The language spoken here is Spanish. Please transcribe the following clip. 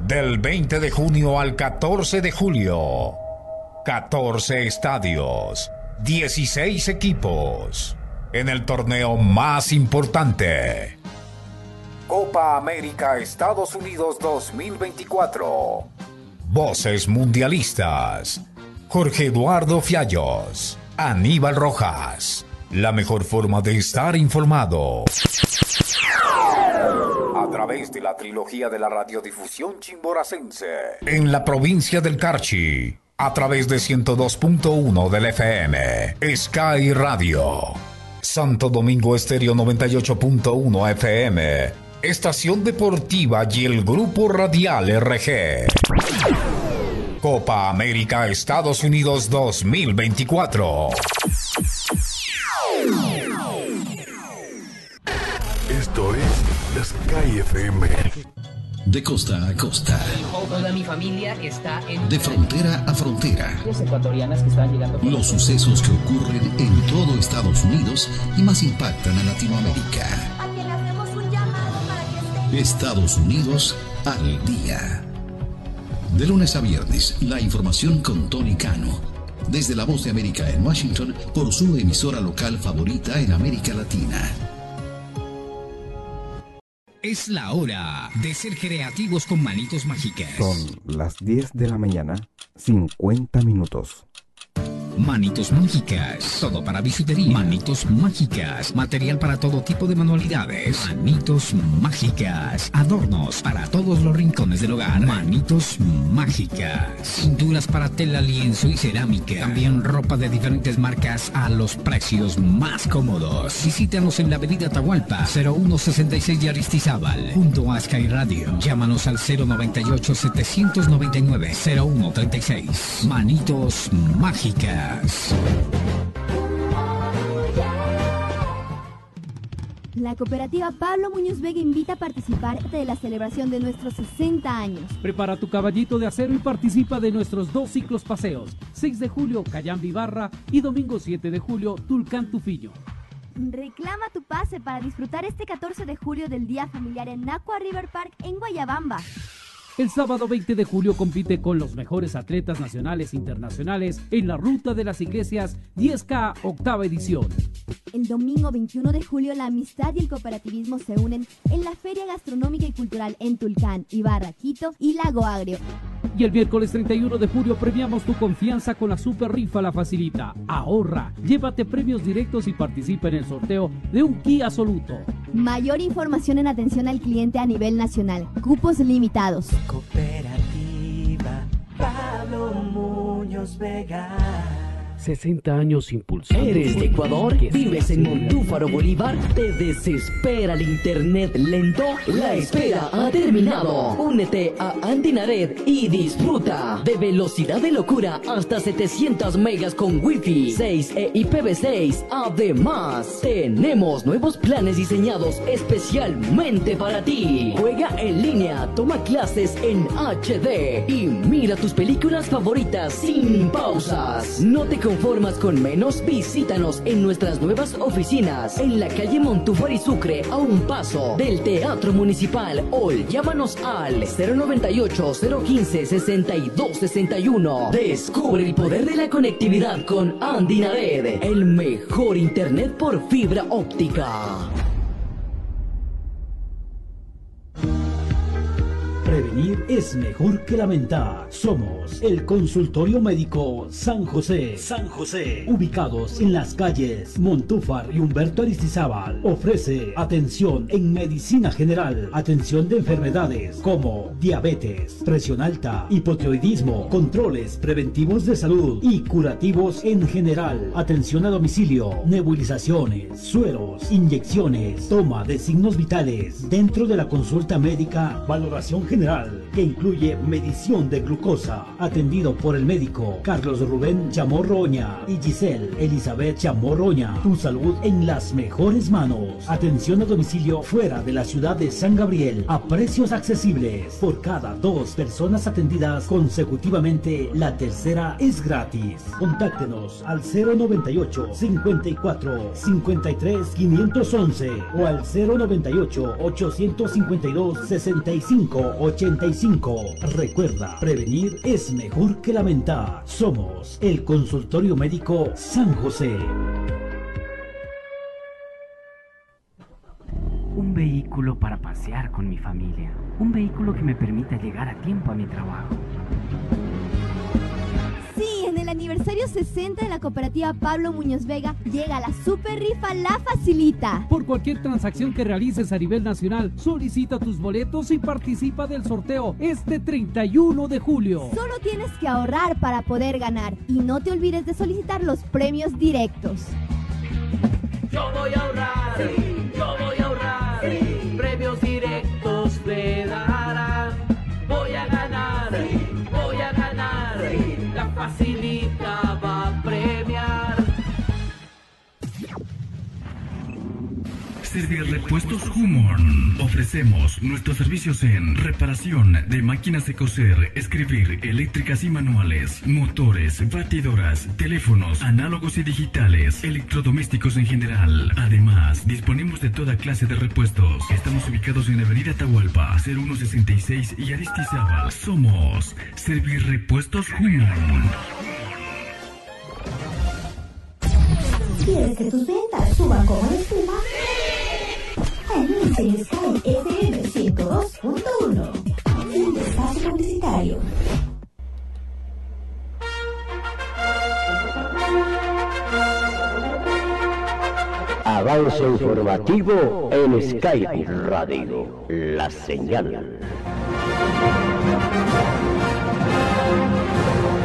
Del 20 de junio al 14 de julio. 14 estadios, 16 equipos. En el torneo más importante. Copa América Estados Unidos 2024. Voces mundialistas. Jorge Eduardo Fiallos. Aníbal Rojas. La mejor forma de estar informado. A través de la trilogía de la radiodifusión chimboracense. En la provincia del Carchi. A través de 102.1 del FM. Sky Radio. Santo Domingo Estéreo 98.1 FM. Estación Deportiva y el Grupo Radial RG. Copa América Estados Unidos 2024. Esto es Sky FM. De costa a costa. Toda mi familia está en... De frontera a frontera. Los ecuatorianas que están llegando... Los sucesos que ocurren en todo Estados Unidos y más impactan a Latinoamérica. A quien le hacemos un llamado para que esté... Estados Unidos al día. De lunes a viernes, la información con Tony Cano. Desde La Voz de América en Washington, por su emisora local favorita en América Latina. Es la hora de ser creativos con manitos mágicas. Son las 10 de la mañana, 50 minutos. Manitos mágicas, todo para bisutería. Manitos mágicas, material para todo tipo de manualidades. Manitos mágicas, adornos para todos los rincones del hogar. Manitos mágicas, pinturas para tela, lienzo y cerámica. También ropa de diferentes marcas a los precios más cómodos. Visítanos en la avenida Atahualpa, 0166 de Aristizábal, junto a Sky Radio. Llámanos al 098-799-0136. Manitos mágicas. La cooperativa Pablo Muñoz Vega invita a participar de la celebración de nuestros 60 años. Prepara tu caballito de acero y participa de nuestros 2 ciclos paseos. 6 de julio, Cayambe Ibarra, y domingo 7 de julio, Tulcán Tufiño. Reclama tu pase para disfrutar este 14 de julio del Día Familiar en Aqua River Park en Guayabamba. El sábado 20 de julio compite con los mejores atletas nacionales e internacionales en la Ruta de las Iglesias 10K octava edición. El domingo 21 de julio la amistad y el cooperativismo se unen en la Feria Gastronómica y Cultural en Tulcán, Ibarra, Quito y Lago Agrio. Y el miércoles 31 de julio premiamos tu confianza con la Super Rifa La Facilita. Ahorra, llévate premios directos y participa en el sorteo de un Kia Soluto. Mayor información en atención al cliente a nivel nacional. Cupos limitados. Cooperativa Pablo Muñoz Vega. 60 años impulsando. ¿Eres de Ecuador? ¿Vives en Montúfaro, Bolívar? ¿Te desespera el internet lento? La espera ha terminado. Únete a Andinared y disfruta de velocidad de locura hasta 700 megas con Wi-Fi 6 e IPv6. Además, tenemos nuevos planes diseñados especialmente para ti. Juega en línea, toma clases en HD y mira tus películas favoritas sin pausas. No te conformas con menos, visítanos en nuestras nuevas oficinas en la calle Montúfar y Sucre, a un paso del Teatro Municipal, o llámanos al 098-015-6261. Descubre el poder de la conectividad con Andinared, el mejor internet por fibra óptica. Prevenir es mejor que lamentar. Somos el Consultorio Médico San José. San José. Ubicados en las calles Montúfar y Humberto Aristizábal. Ofrece atención en medicina general. Atención de enfermedades como diabetes, presión alta, hipotiroidismo, controles preventivos de salud y curativos en general. Atención a domicilio, nebulizaciones, sueros, inyecciones, toma de signos vitales. Dentro de la consulta médica, valoración general que incluye medición de glucosa, atendido por el médico Carlos Rubén Chamorro Oña y Giselle Elizabeth Chamorro Oña. Tu salud en las mejores manos. Atención a domicilio fuera de la ciudad de San Gabriel a precios accesibles. Por cada 2 personas atendidas consecutivamente, la tercera es gratis. Contáctenos al 098 54 53 511 o al 098 852 65 80. 85. Recuerda, prevenir es mejor que lamentar. Somos el Consultorio Médico San José. Un vehículo para pasear con mi familia. Un vehículo que me permita llegar a tiempo a mi trabajo. Sí, en el aniversario 60 de la cooperativa Pablo Muñoz Vega llega la super rifa La Facilita. Por cualquier transacción que realices a nivel nacional, solicita tus boletos y participa del sorteo este 31 de julio. Solo tienes que ahorrar para poder ganar y no te olvides de solicitar los premios directos. Yo voy a ahorrar, sí. Yo voy a ahorrar, sí. Premios directos me darán. Voy a ganar, sí. Voy a ganar, sí. La Facilita va a premiar. Servirepuestos Humorn. Ofrecemos nuestros servicios en reparación de máquinas de coser, escribir, eléctricas y manuales, motores, batidoras, teléfonos, análogos y digitales, electrodomésticos en general. Además, disponemos de toda clase de repuestos. Estamos ubicados en Avenida Atahualpa, 0166 y Aristizábal. Somos Servirepuestos Humorn. ¿Quieres que tus ventas suban como la espuma? Anuncia en Sky FM 102.1. Un espacio publicitario. Avance informativo en Sky Radio, la señal.